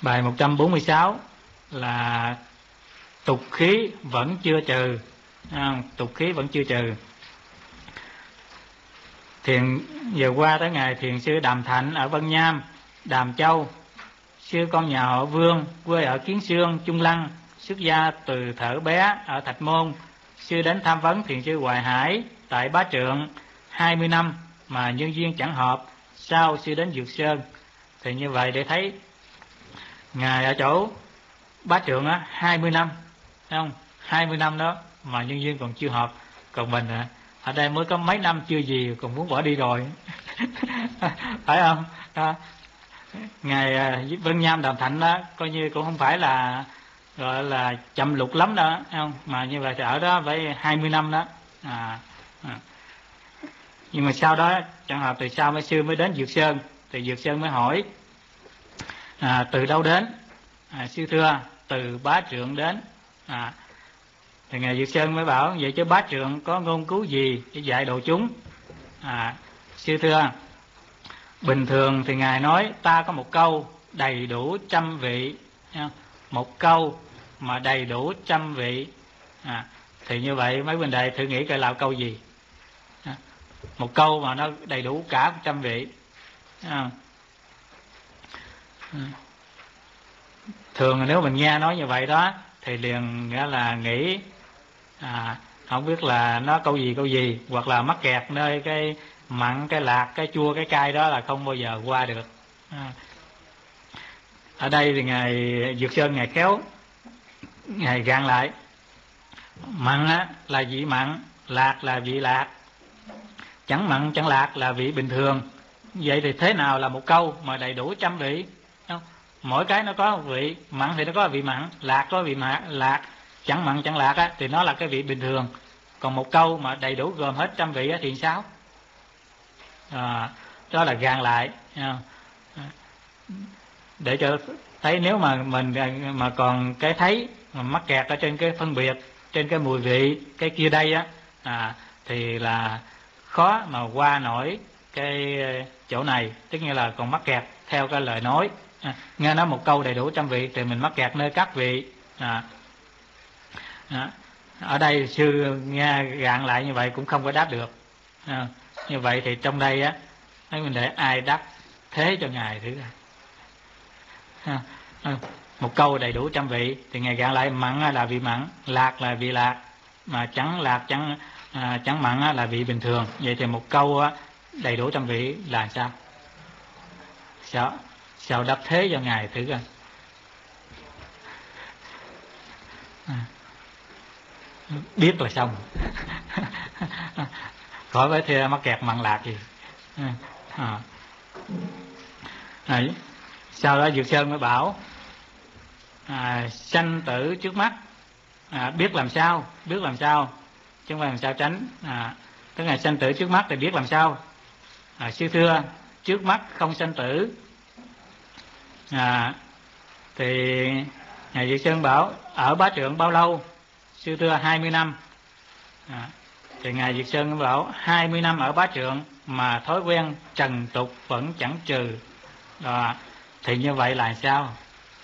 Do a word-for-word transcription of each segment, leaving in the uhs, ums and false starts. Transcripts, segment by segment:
Bài một trăm bốn mươi sáu là tục khí vẫn chưa trừ. À, tục khí vẫn chưa trừ. Thiền vừa qua tới ngày Thiền sư Đàm Thạnh ở Vân Nham, Đàm Châu. Sư con nhà họ Vương, quê ở Kiến Sương, Trung Lăng, xuất gia từ thở bé ở Thạch Môn. Sư đến tham vấn Thiền sư Hoài Hải tại Bá Trượng hai mươi năm mà nhân duyên chẳng hợp. Sau sư đến Dược Sơn. Thì như vậy để thấy ngài ở chỗ Bá Trượng á hai mươi năm, thấy không? hai mươi năm đó mà nhân duyên còn chưa hợp. Còn mình à, ở đây mới có mấy năm chưa gì còn muốn bỏ đi rồi. Phải không? À, ngài Vân Nham Đàm Thạnh đó coi như cũng không phải là gọi là chậm lục lắm đó, không? Mà như vậy thì ở đó phải hai mươi năm đó. À, à. Nhưng mà sau đó chẳng hợp từ sau mấy sư mới đến Dược Sơn. Thì Dược Sơn mới hỏi à, từ đâu đến? À, sư thưa từ Bá Trượng đến. À, thì ngài Dược Sơn mới bảo vậy chứ Bá Trượng có ngôn cứu gì để dạy độ chúng? À, sư thưa bình thường thì ngài nói ta có một câu đầy đủ trăm vị, một câu mà đầy đủ trăm vị. À, thì như vậy mấy huynh đệ thử nghĩ coi là câu gì? À, một câu mà nó đầy đủ cả trăm vị. À, thường nếu mình nghe nói như vậy đó thì liền nghĩa là nghĩ à, không biết là nó câu gì câu gì, hoặc là mắc kẹt nơi cái mặn, cái lạc, cái chua, cái cay đó là không bao giờ qua được. À, ở đây thì ngài Dược Sơn ngài khéo ngài gạn lại. Mặn á, là vị mặn, lạc là vị lạc, chẳng mặn chẳng lạc là vị bình thường. Vậy thì thế nào là một câu mà đầy đủ trăm vị? Không? Mỗi cái nó có một vị. Mặn thì nó có vị mặn, lạc có vị mặn, lạc, chẳng mặn chẳng lạc á, thì nó là cái vị bình thường. Còn một câu mà đầy đủ gồm hết trăm vị á, thì sao? À, đó là gạn lại. Để cho thấy nếu mà mình mà còn cái thấy mà mắc kẹt ở trên cái phân biệt, trên cái mùi vị, cái kia đây á, à, thì là khó mà qua nổi cái chỗ này. Tức nghĩa là còn mắc kẹt theo cái lời nói. À, nghe nói một câu đầy đủ trăm vị thì mình mắc kẹt nơi các vị. À, à, ở đây sư nghe gạn lại như vậy cũng không có đáp được. À, như vậy thì trong đây á, thấy mình để ai đáp thế cho ngài thử ra. À, à, một câu đầy đủ trăm vị thì ngài gạn lại mặn là vị mặn, lạc là vị lạc, mà chẳng lạc chẳng à, chẳng mặn là vị bình thường. Vậy thì một câu á, đầy đủ trăm vị là sao? Sao sao đáp thế cho ngài thử coi. À, biết là xong. Khỏi phải theo mắc kẹt mặn lạc gì. À, à, sau đó Dược Sơn mới bảo à, sanh tử trước mắt, à, biết làm sao, biết làm sao chứ không phải làm sao tránh. À, tức là sanh tử trước mắt thì biết làm sao? À, sư thưa trước mắt không sanh tử. À, thì ngài Dược Sơn bảo ở Bá Trượng bao lâu? Sư thưa hai mươi năm. À, thì ngài Dược Sơn bảo hai mươi năm ở Bá Trượng mà thói quen trần tục vẫn chẳng trừ. À, thì như vậy là sao?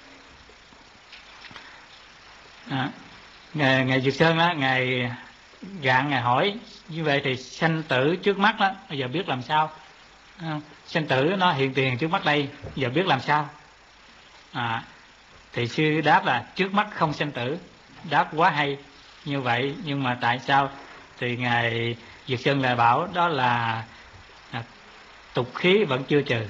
À, ngài, ngài Dược Sơn đó, ngài gạn ngài hỏi như vậy thì sanh tử trước mắt đó, bây giờ biết làm sao? À, sanh tử nó hiện tiền trước mắt đây, giờ biết làm sao? À, thì sư đáp là trước mắt không sanh tử. Đáp quá hay như vậy, nhưng mà tại sao? Thì ngài Dược Sơn lại bảo đó là à, tục khí vẫn chưa trừ.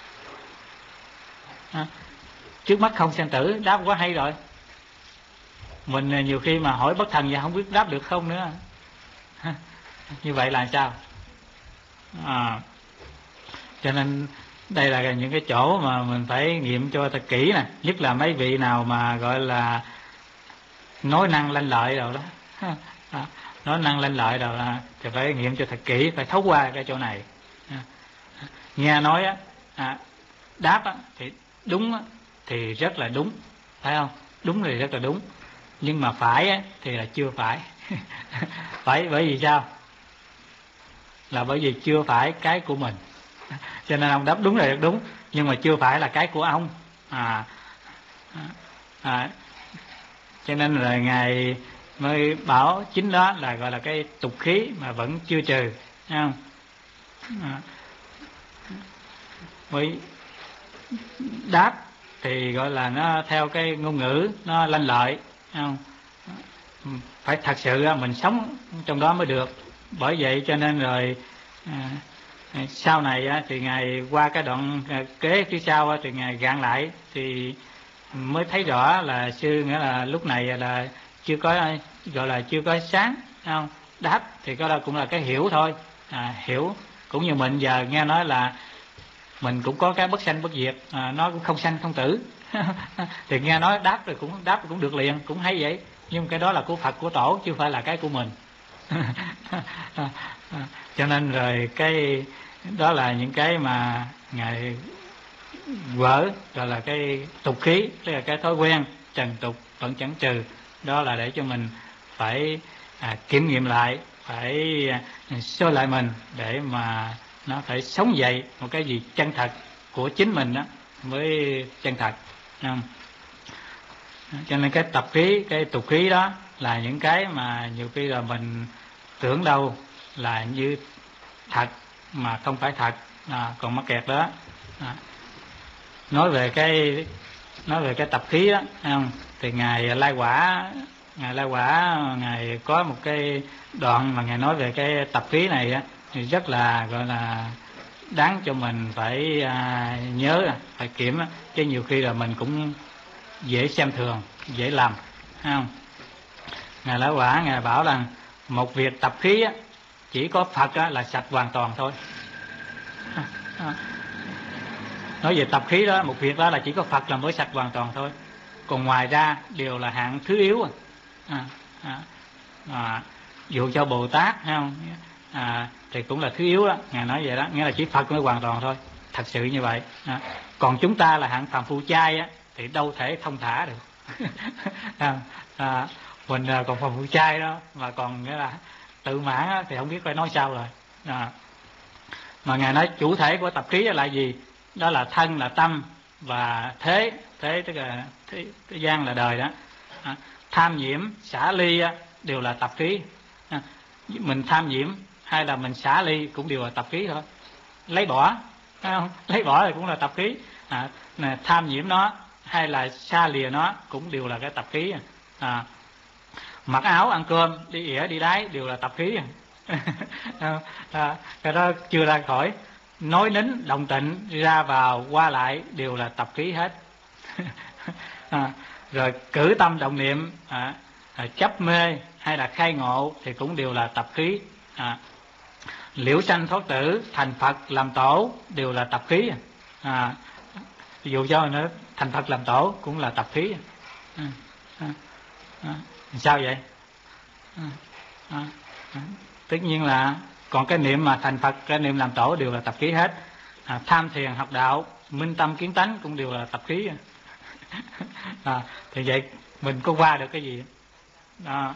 À, trước mắt không sanh tử, đáp quá hay rồi. Mình nhiều khi mà hỏi bất thần và không biết đáp được không nữa. Như vậy là sao? À, cho nên đây là những cái chỗ mà mình phải nghiệm cho thật kỹ nè. Nhất là mấy vị nào mà gọi là nói năng lanh lợi rồi đó. À, nói năng lanh lợi rồi là thì phải nghiệm cho thật kỹ, phải thấu qua cái chỗ này. À, nghe nói á, à, đáp á, thì đúng á, thì rất là đúng, phải không? Đúng thì rất là đúng, nhưng mà phải á, thì là chưa phải. Phải bởi vì sao? Là bởi vì chưa phải cái của mình. Cho nên ông đáp đúng là rất đúng, nhưng mà chưa phải là cái của ông. À, à, cho nên là ngài mới bảo chính đó là gọi là cái tục khí mà vẫn chưa trừ, thấy không? À, mới đáp thì gọi là nó theo cái ngôn ngữ nó lanh lợi, thấy không? Phải thật sự mình sống trong đó mới được. Bởi vậy cho nên rồi à, sau này thì ngài qua cái đoạn kế phía sau thì ngài gạn lại thì mới thấy rõ là sư nghĩa là lúc này là chưa có gọi là chưa có sáng, không? Đáp thì có đó cũng là cái hiểu thôi, à, hiểu cũng như mình giờ nghe nói là mình cũng có cái bất sanh bất diệt, à, nó cũng không sanh không tử. Thì nghe nói đáp rồi cũng đáp cũng được liền, cũng hay vậy. Nhưng cái đó là của Phật của Tổ chứ không phải là cái của mình. Cho nên rồi cái đó là những cái mà ngài vỡ, gọi là cái tục khí, tức là cái thói quen trần tục vẫn chẳng trừ. Đó là để cho mình phải à, kiểm nghiệm lại, phải à, soi lại mình để mà nó phải sống dậy một cái gì chân thật của chính mình đó mới chân thật, không? Cho nên cái tập khí, cái tục khí đó là những cái mà nhiều khi là mình tưởng đâu là như thật mà không phải thật, à, còn mắc kẹt đó. À, nói về cái nói về cái tập khí đó, không? Thì ngài Lai Quả, ngài Lai Quả ngài có một cái đoạn mà ngài nói về cái tập khí này á, thì rất là gọi là đáng cho mình phải à, nhớ, phải kiểm á, chứ nhiều khi là mình cũng dễ xem thường, dễ làm, không? Ngài Lai Quả ngài bảo rằng một việc tập khí á, chỉ có Phật á, là sạch hoàn toàn thôi. À, à. Nói về tập khí đó, một việc đó là chỉ có Phật là mới sạch hoàn toàn thôi, còn ngoài ra đều là hạng thứ yếu. À, à, à, dụ cho Bồ Tát, thấy không? À, thì cũng là thứ yếu đó, ngài nói vậy đó, nghĩa là chỉ Phật mới hoàn toàn thôi, thật sự như vậy. À, còn chúng ta là hạng phàm phu chai á, thì đâu thể thông thả được. à, à, mình còn phàm phu chai đó mà còn nghĩa là tự mãn á, thì không biết phải nói sao rồi. À, mà ngài nói chủ thể của tập khí là gì? Đó là thân là tâm và thế, thế tức là thế, thế gian là đời đó. À, tham nhiễm xả ly á, đều là tập khí. À, mình tham nhiễm hay là mình xả ly cũng đều là tập khí thôi. Lấy bỏ, thấy không? Lấy bỏ thì cũng là tập khí. À, tham nhiễm nó hay là xa lìa nó cũng đều là cái tập khí. À, mặc áo ăn cơm đi ỉa đi đái đều là tập khí. À, cái đó chưa ra khỏi. Nói nín động tịnh ra vào qua lại đều là tập khí hết. À, rồi cử tâm động niệm, à, à, chấp mê hay là khai ngộ thì cũng đều là tập khí. À, liễu sanh thoát tử, thành Phật làm tổ đều là tập khí. À, ví dụ cho nữa, thành Phật làm tổ cũng là tập khí. À, à, à, sao vậy? À, à, à, tất nhiên là còn cái niệm mà thành Phật, cái niệm làm tổ đều là tập khí hết. À, tham thiền học đạo, minh tâm kiến tánh cũng đều là tập khí. À, thì vậy mình có qua được cái gì? À,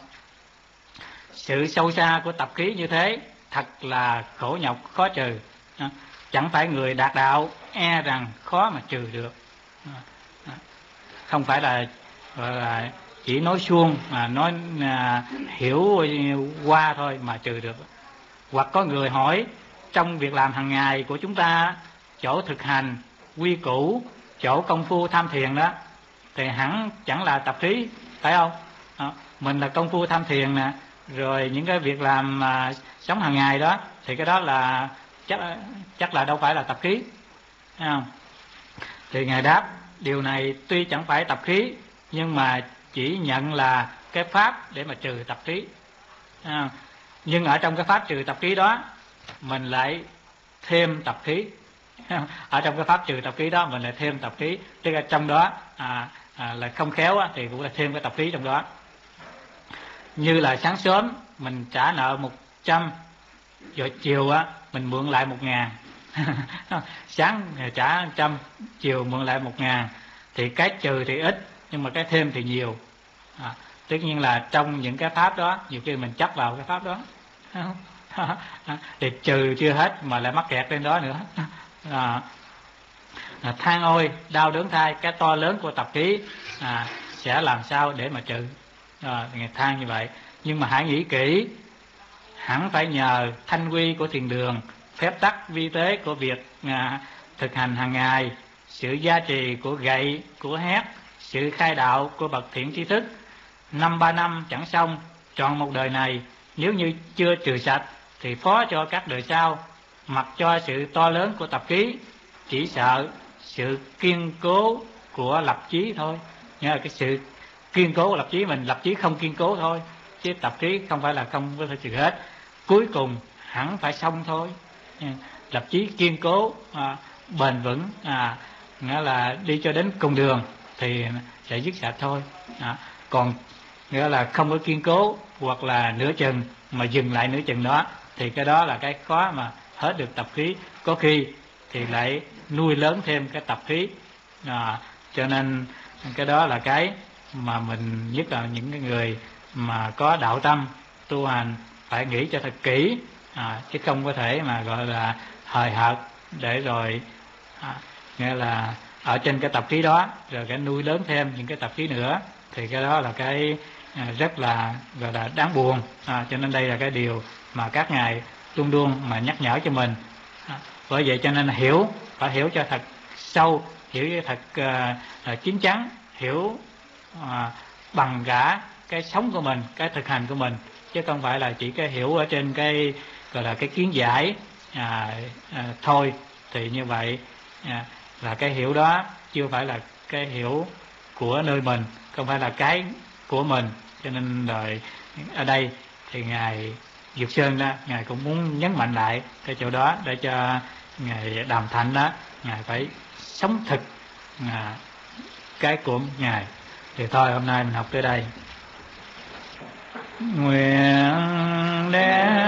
sự sâu xa của tập khí như thế thật là khổ nhọc khó trừ. À, chẳng phải người đạt đạo e rằng khó mà trừ được. À, à, không phải là gọi là chỉ nói suông mà nói à, hiểu qua thôi mà trừ được. Hoặc có người hỏi trong việc làm hàng ngày của chúng ta, chỗ thực hành quy củ, chỗ công phu tham thiền đó thì hẳn chẳng là tập khí, phải không? Đó, mình là công phu tham thiền nè, rồi những cái việc làm mà sống hàng ngày đó thì cái đó là chắc chắc là đâu phải là tập khí, phải không? Thì ngài đáp điều này tuy chẳng phải tập khí nhưng mà chỉ nhận là cái pháp để mà trừ tập khí. À, nhưng ở trong cái pháp trừ tập khí đó mình lại thêm tập khí. Ở trong cái pháp trừ tập khí đó mình lại thêm tập khí, tức là trong đó à, à, là không khéo á, thì cũng là thêm cái tập khí trong đó. Như là sáng sớm mình trả nợ một trăm, rồi chiều á mình mượn lại một ngàn. Sáng trả trăm, chiều mượn lại một ngàn, thì cái trừ thì ít nhưng mà cái thêm thì nhiều. À, tất nhiên là trong những cái pháp đó nhiều khi mình chấp vào cái pháp đó thì trừ chưa hết mà lại mắc kẹt lên đó nữa. À, à, than ôi đau đớn thay, cái to lớn của tập khí à, sẽ làm sao để mà trừ. À, ngài than như vậy. Nhưng mà hãy nghĩ kỹ, hẳn phải nhờ thanh quy của thiền đường, phép tắc vi tế của việc à, thực hành hàng ngày, sự gia trì của gậy của hét, sự khai đạo của bậc thiện tri thức, năm ba năm chẳng xong, trọn một đời này nếu như chưa trừ sạch thì phó cho các đời sau. Mặc cho sự to lớn của tập khí, chỉ sợ sự kiên cố của lập chí thôi. Nhớ cái sự kiên cố của lập chí, mình lập chí không kiên cố thôi, chứ tập khí không phải là không có thể trừ hết. Cuối cùng hẳn phải xong thôi. Lập chí kiên cố, à, bền vững, à, nghĩa là đi cho đến cùng đường thì sẽ dứt sạch thôi. À, còn nghĩa là không có kiên cố hoặc là nửa chừng mà dừng lại nửa chừng đó thì cái đó là cái khó mà hết được tập khí. Có khi thì lại nuôi lớn thêm cái tập khí. À, cho nên cái đó là cái mà mình, nhất là những cái người mà có đạo tâm tu hành, phải nghĩ cho thật kỹ, à, chứ không có thể mà gọi là hời hợt để rồi à, nghĩa là ở trên cái tập khí đó rồi cái nuôi lớn thêm những cái tập khí nữa, thì cái đó là cái à, rất là gọi là đáng buồn. À, cho nên đây là cái điều mà các ngài luôn luôn mà nhắc nhở cho mình. À, bởi vậy cho nên là hiểu, phải hiểu cho thật sâu, hiểu cho thật à, à, chín chắn, hiểu à, bằng cả cái sống của mình, cái thực hành của mình, chứ không phải là chỉ cái hiểu ở trên cái gọi là cái kiến giải à, à, thôi. Thì như vậy à, là cái hiểu đó chưa phải là cái hiểu của nơi mình, không phải là cái của mình. Cho nên rồi ở đây thì ngài Dược Sơn đó, ngài cũng muốn nhấn mạnh lại cái chỗ đó để cho ngài Đàm Thạnh đó, ngài phải sống thực à, cái của ngài. Thì thôi hôm nay mình học tới đây. Nguyện đem